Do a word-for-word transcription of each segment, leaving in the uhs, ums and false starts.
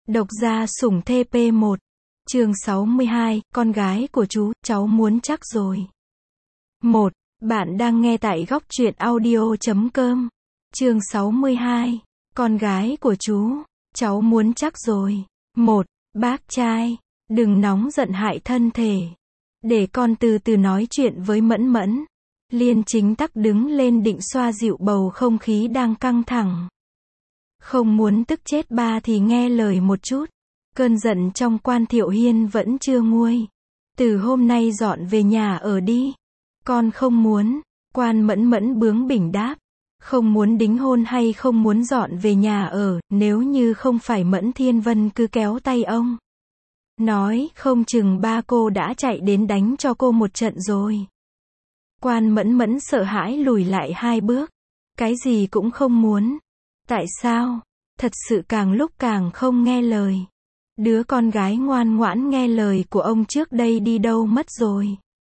Độc gia sủng thê pê một. Chương sáu mươi hai, con gái của chú, cháu muốn chắc rồi. một. Bạn đang nghe tại góc truyện audio chấm com. Chương sáu mươi hai, con gái của chú, cháu muốn chắc rồi. một. Bác trai, đừng nóng giận hại thân thể. Để con từ từ nói chuyện với Mẫn Mẫn. Liên Chính Tắc đứng lên định xoa dịu bầu không khí đang căng thẳng. Không muốn tức chết ba thì nghe lời một chút. Cơn giận trong Quan Thiệu Hiên vẫn chưa nguôi. Từ hôm nay dọn về nhà ở đi. Con không muốn. Quan Mẫn Mẫn bướng bỉnh đáp. Không muốn đính hôn hay không muốn dọn về nhà ở, nếu như không phải Mẫn Thiên Vân cứ kéo tay ông. Nói, không chừng ba cô đã chạy đến đánh cho cô một trận rồi. Quan Mẫn Mẫn sợ hãi lùi lại hai bước. Cái gì cũng không muốn. Tại sao? Thật sự càng lúc càng không nghe lời. Đứa con gái ngoan ngoãn nghe lời của ông trước đây đi đâu mất rồi.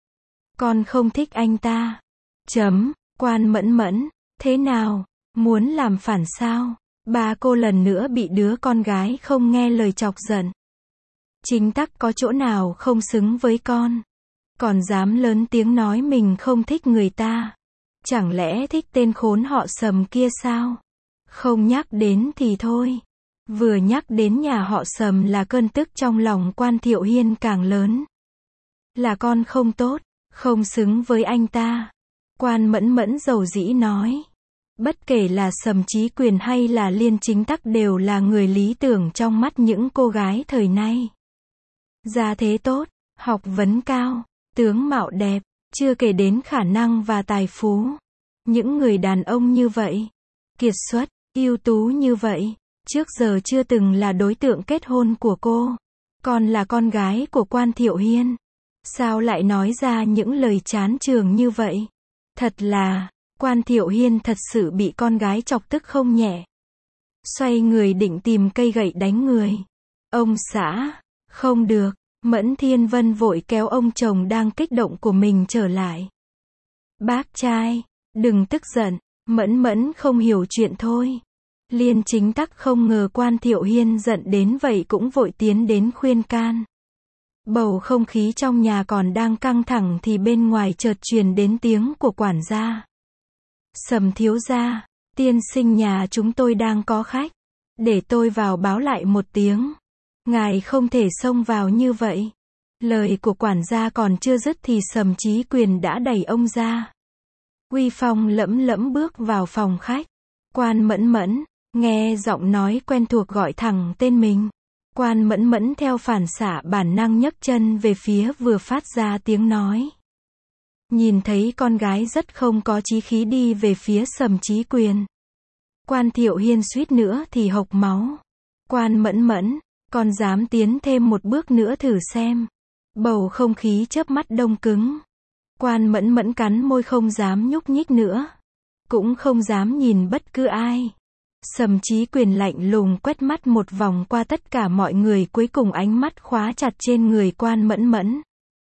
Con không thích anh ta. Chấm. Quan Mẫn Mẫn. Thế nào? Muốn làm phản sao? Ba cô lần nữa bị đứa con gái không nghe lời chọc giận. Chính Tắc có chỗ nào không xứng với con? Còn dám lớn tiếng nói mình không thích người ta. Chẳng lẽ thích tên khốn họ Sầm kia sao? Không nhắc đến thì thôi. Vừa nhắc đến nhà họ Sầm là cơn tức trong lòng Quan Thiệu Hiên càng lớn. Là con không tốt, không xứng với anh ta. Quan Mẫn Mẫn dầu dĩ nói. Bất kể là Sầm Chí Quyền hay là Liên Chính Tắc đều là người lý tưởng trong mắt những cô gái thời nay. Gia thế tốt, học vấn cao, tướng mạo đẹp, chưa kể đến khả năng và tài phú. Những người đàn ông như vậy, kiệt xuất, ưu tú như vậy, trước giờ chưa từng là đối tượng kết hôn của cô. Còn là con gái của Quan Thiệu Hiên. Sao lại nói ra những lời chán chường như vậy? Thật là, Quan Thiệu Hiên thật sự bị con gái chọc tức không nhẹ. Xoay người định tìm cây gậy đánh người. Ông xã, không được. Mẫn Thiên Vân vội kéo ông chồng đang kích động của mình trở lại. Bác trai, đừng tức giận, Mẫn Mẫn không hiểu chuyện thôi. Liên Chính Tắc không ngờ Quan Thiệu Hiên giận đến vậy cũng vội tiến đến khuyên can. Bầu không khí trong nhà còn đang căng thẳng thì bên ngoài chợt truyền đến tiếng của quản gia. Sầm thiếu gia, tiên sinh nhà chúng tôi đang có khách. Để tôi vào báo lại một tiếng. Ngài không thể xông vào như vậy. Lời của quản gia còn chưa dứt thì Sầm Chí Quyền đã đẩy ông ra. Uy phong lẫm lẫm bước vào phòng khách. Quan Mẫn Mẫn, nghe giọng nói quen thuộc gọi thẳng tên mình. Quan Mẫn Mẫn theo phản xạ bản năng nhấc chân về phía vừa phát ra tiếng nói. Nhìn thấy con gái rất không có chí khí đi về phía Sầm Chí Quyền. Quan Thiệu Hiên suýt nữa thì hộc máu. Quan Mẫn Mẫn, con dám tiến thêm một bước nữa thử xem. Bầu không khí chớp mắt đông cứng. Quan Mẫn Mẫn cắn môi không dám nhúc nhích nữa. Cũng không dám nhìn bất cứ ai. Sầm Chí Quyền lạnh lùng quét mắt một vòng qua tất cả mọi người, cuối cùng ánh mắt khóa chặt trên người Quan Mẫn Mẫn.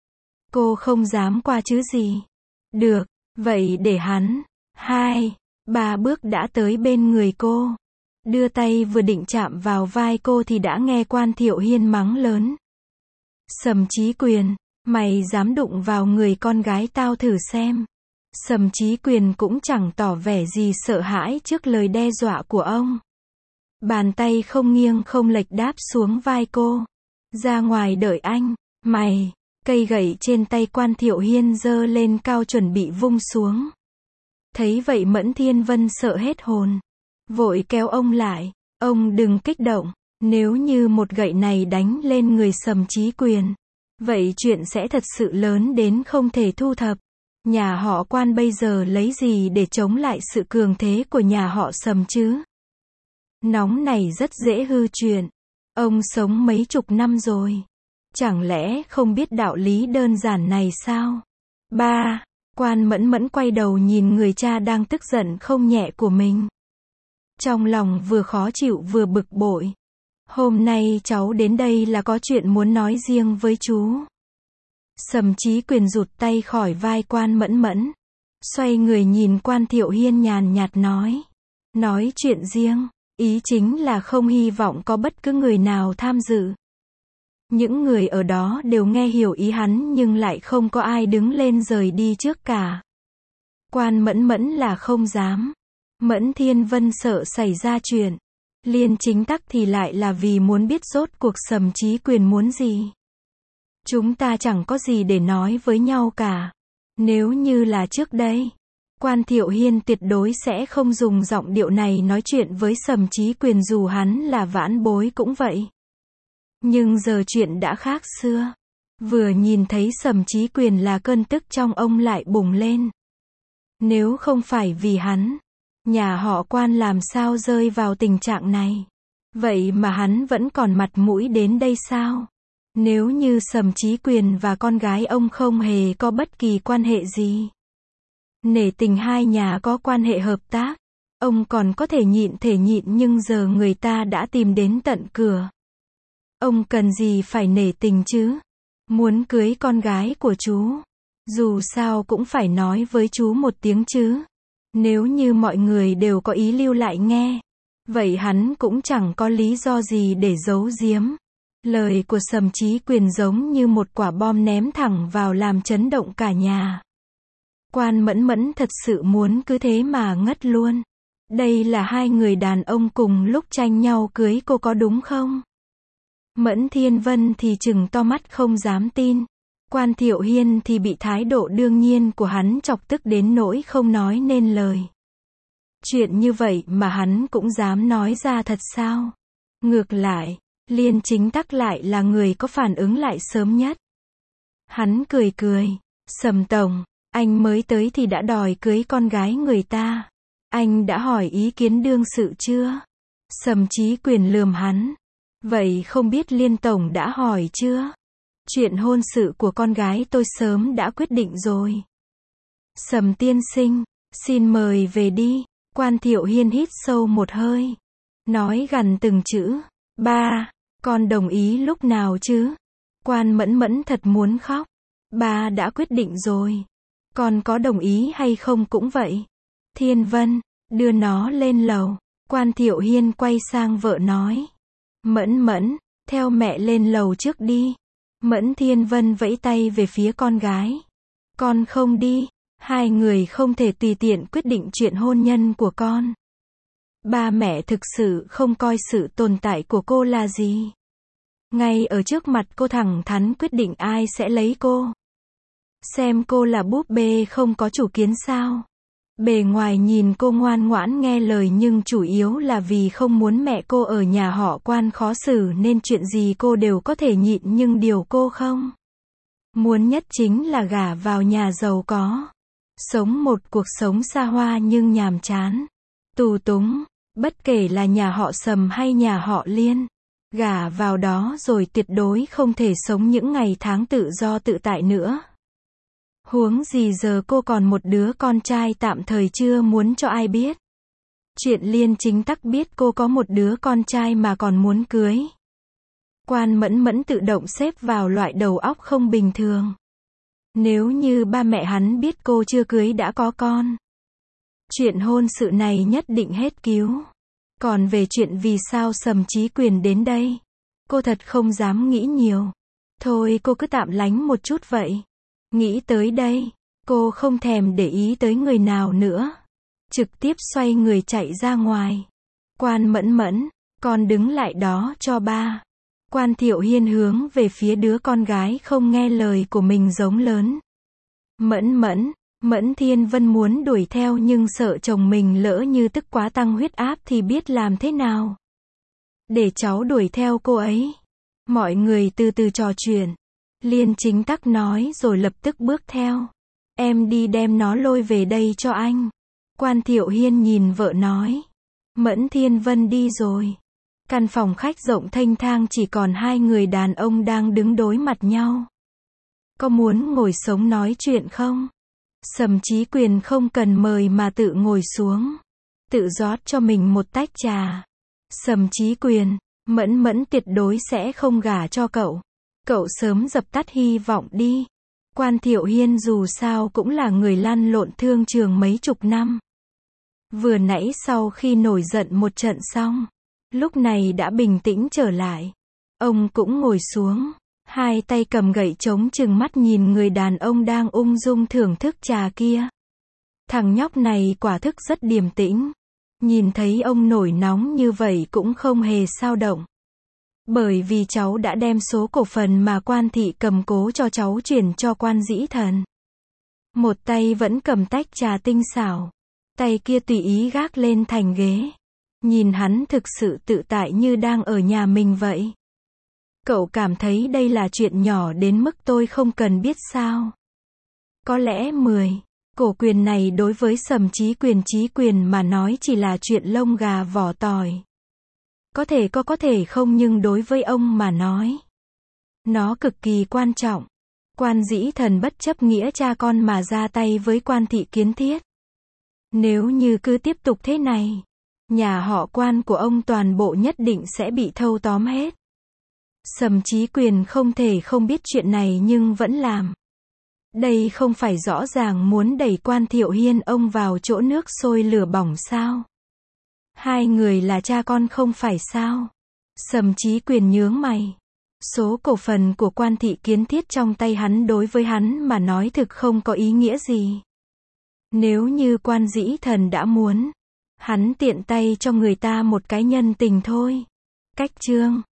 Cô không dám qua chứ gì. Được, vậy để hắn. Hai, ba bước đã tới bên người cô. Đưa tay vừa định chạm vào vai cô thì đã nghe Quan Thiệu Hiên mắng lớn. Sầm Chí Quyền, mày dám đụng vào người con gái tao thử xem. Sầm Chí Quyền cũng chẳng tỏ vẻ gì sợ hãi trước lời đe dọa của ông. Bàn tay không nghiêng không lệch đáp xuống vai cô. Ra ngoài đợi anh, mày. Cây gậy trên tay Quan Thiệu Hiên giơ lên cao chuẩn bị vung xuống. Thấy vậy Mẫn Thiên Vân sợ hết hồn. Vội kéo ông lại. Ông đừng kích động. Nếu như một gậy này đánh lên người Sầm Chí Quyền, vậy chuyện sẽ thật sự lớn đến không thể thu thập. Nhà họ Quan bây giờ lấy gì để chống lại sự cường thế của nhà họ Sầm chứ? Nóng này rất dễ hư chuyện. Ông sống mấy chục năm rồi. Chẳng lẽ không biết đạo lý đơn giản này sao? Ba, Quan Mẫn Mẫn quay đầu nhìn người cha đang tức giận không nhẹ của mình. Trong lòng vừa khó chịu vừa bực bội. Hôm nay cháu đến đây là có chuyện muốn nói riêng với chú. Sầm Chí Quyền rụt tay khỏi vai Quan Mẫn Mẫn. Xoay người nhìn Quan Thiệu Hiên nhàn nhạt nói. Nói chuyện riêng, Ý chính là không hy vọng có bất cứ người nào tham dự. Những người ở đó đều nghe hiểu ý hắn nhưng lại không có ai đứng lên rời đi trước cả. Quan Mẫn Mẫn là không dám. Mẫn Thiên Vân sợ xảy ra chuyện. Liên Chính Tắc thì lại là vì muốn biết rốt cuộc Sầm Chí Quyền muốn gì. Chúng ta chẳng có gì để nói với nhau cả. Nếu như là trước đây, Quan Thiệu Hiên tuyệt đối sẽ không dùng giọng điệu này nói chuyện với Sầm Chí Quyền dù hắn là vãn bối cũng vậy. Nhưng giờ chuyện đã khác xưa. Vừa nhìn thấy Sầm Chí Quyền là cơn tức trong ông lại bùng lên. Nếu không phải vì hắn, nhà họ Quan làm sao rơi vào tình trạng này. Vậy mà hắn vẫn còn mặt mũi đến đây sao? Nếu như Sầm Chí Quyền và con gái ông không hề có bất kỳ quan hệ gì. Nể tình hai nhà có quan hệ hợp tác, ông còn có thể nhịn thể nhịn nhưng giờ người ta đã tìm đến tận cửa. Ông cần gì phải nể tình chứ? Muốn cưới con gái của chú, dù sao cũng phải nói với chú một tiếng chứ. Nếu như mọi người đều có ý lưu lại nghe, vậy hắn cũng chẳng có lý do gì để giấu giếm. Lời của Sầm Chí Quyền giống như một quả bom ném thẳng vào làm chấn động cả nhà. Quan Mẫn Mẫn thật sự muốn cứ thế mà ngất luôn. Đây là hai người đàn ông cùng lúc tranh nhau cưới cô có đúng không? Mẫn Thiên Vân thì trừng to mắt không dám tin. Quan Thiệu Hiên thì bị thái độ đương nhiên của hắn chọc tức đến nỗi không nói nên lời. Chuyện như vậy mà hắn cũng dám nói ra thật sao? Ngược lại, Liên Chính Tắc lại là người có phản ứng lại sớm nhất. Hắn cười cười, Sầm tổng, anh mới tới thì đã đòi cưới con gái người ta. Anh đã hỏi ý kiến đương sự chưa? Sầm Chí Quyền lườm hắn. Vậy không biết Liên tổng đã hỏi chưa? Chuyện hôn sự của con gái tôi sớm đã quyết định rồi. Sầm tiên sinh, xin mời về đi. Quan Thiệu Hiên hít sâu một hơi, nói gằn từng chữ. Ba, con đồng ý lúc nào chứ? Quan Mẫn Mẫn thật muốn khóc. Ba đã quyết định rồi. Con có đồng ý hay không cũng vậy. Thiên Vân, đưa nó lên lầu. Quan Thiệu Hiên quay sang vợ nói. Mẫn Mẫn, theo mẹ lên lầu trước đi. Mẫn Thiên Vân vẫy tay về phía con gái. Con không đi. Hai người không thể tùy tiện quyết định chuyện hôn nhân của con. Ba mẹ thực sự không coi sự tồn tại của cô là gì. Ngay ở trước mặt cô thẳng thắn quyết định ai sẽ lấy cô. Xem cô là búp bê không có chủ kiến sao. Bề ngoài nhìn cô ngoan ngoãn nghe lời nhưng chủ yếu là vì không muốn mẹ cô ở nhà họ Quan khó xử nên chuyện gì cô đều có thể nhịn nhưng điều cô không muốn nhất chính là gả vào nhà giàu có. Sống một cuộc sống xa hoa nhưng nhàm chán, tù túng, bất kể là nhà họ Sầm hay nhà họ Liên. Gả vào đó rồi tuyệt đối không thể sống những ngày tháng tự do tự tại nữa. Huống gì giờ cô còn một đứa con trai tạm thời chưa muốn cho ai biết. Chuyện Liên Chính Tắc biết cô có một đứa con trai mà còn muốn cưới. Quan Mẫn Mẫn tự động xếp vào loại đầu óc không bình thường. Nếu như ba mẹ hắn biết cô chưa cưới đã có con, chuyện hôn sự này nhất định hết cứu. Còn về chuyện vì sao Sầm Chí Quyền đến đây, cô thật không dám nghĩ nhiều. Thôi cô cứ tạm lánh một chút vậy. Nghĩ tới đây, cô không thèm để ý tới người nào nữa. Trực tiếp xoay người chạy ra ngoài. Quan Mẫn Mẫn, con đứng lại đó cho ba. Quan Thiệu Hiên hướng về phía đứa con gái không nghe lời của mình giống lớn. Mẫn Mẫn, Mẫn Thiên Vân muốn đuổi theo nhưng sợ chồng mình lỡ như tức quá tăng huyết áp thì biết làm thế nào. Để cháu đuổi theo cô ấy. Mọi người từ từ trò chuyện. Liên Chính Tắc nói rồi lập tức bước theo. Em đi đem nó lôi về đây cho anh. Quan Thiệu Hiên nhìn vợ nói. Mẫn Thiên Vân đi rồi. Căn phòng khách rộng thênh thang chỉ còn hai người đàn ông đang đứng đối mặt nhau. Có muốn ngồi sống nói chuyện không? Sầm Chí Quyền không cần mời mà tự ngồi xuống. Tự rót cho mình một tách trà. Sầm Chí Quyền, Mẫn Mẫn tuyệt đối sẽ không gả cho cậu. Cậu sớm dập tắt hy vọng đi. Quan Thiệu Hiên dù sao cũng là người lăn lộn thương trường mấy chục năm. Vừa nãy sau khi nổi giận một trận xong, lúc này đã bình tĩnh trở lại. Ông cũng ngồi xuống, hai tay cầm gậy trống chừng mắt nhìn người đàn ông đang ung dung thưởng thức trà kia. Thằng nhóc này quả thức rất điềm tĩnh. Nhìn thấy ông nổi nóng như vậy cũng không hề xao động. Bởi vì cháu đã đem số cổ phần mà Quan thị cầm cố cho cháu chuyển cho Quan Dĩ Thần. Một tay vẫn cầm tách trà tinh xảo, tay kia tùy ý gác lên thành ghế. Nhìn hắn thực sự tự tại như đang ở nhà mình vậy. Cậu cảm thấy đây là chuyện nhỏ đến mức tôi không cần biết sao? Có lẽ mười cổ quyền này đối với Sầm Chí Quyền Chí Quyền mà nói chỉ là chuyện lông gà vỏ tỏi. Có thể có có thể không, nhưng đối với ông mà nói, nó cực kỳ quan trọng. Quan Dĩ Thần bất chấp nghĩa cha con mà ra tay với Quan thị Kiến Thiết. Nếu như cứ tiếp tục thế này, nhà họ Quan của ông toàn bộ nhất định sẽ bị thâu tóm hết. Sầm Chí Quyền không thể không biết chuyện này nhưng vẫn làm. Đây không phải rõ ràng muốn đẩy Quan Thiệu Hiên ông vào chỗ nước sôi lửa bỏng sao? Hai người là cha con không phải sao? Sầm Chí Quyền nhướng mày. Số cổ phần của Quan thị Kiến Thiết trong tay hắn đối với hắn mà nói thực không có ý nghĩa gì. Nếu như Quan Dĩ Thần đã muốn, hắn tiện tay cho người ta một cái nhân tình thôi. Cách chương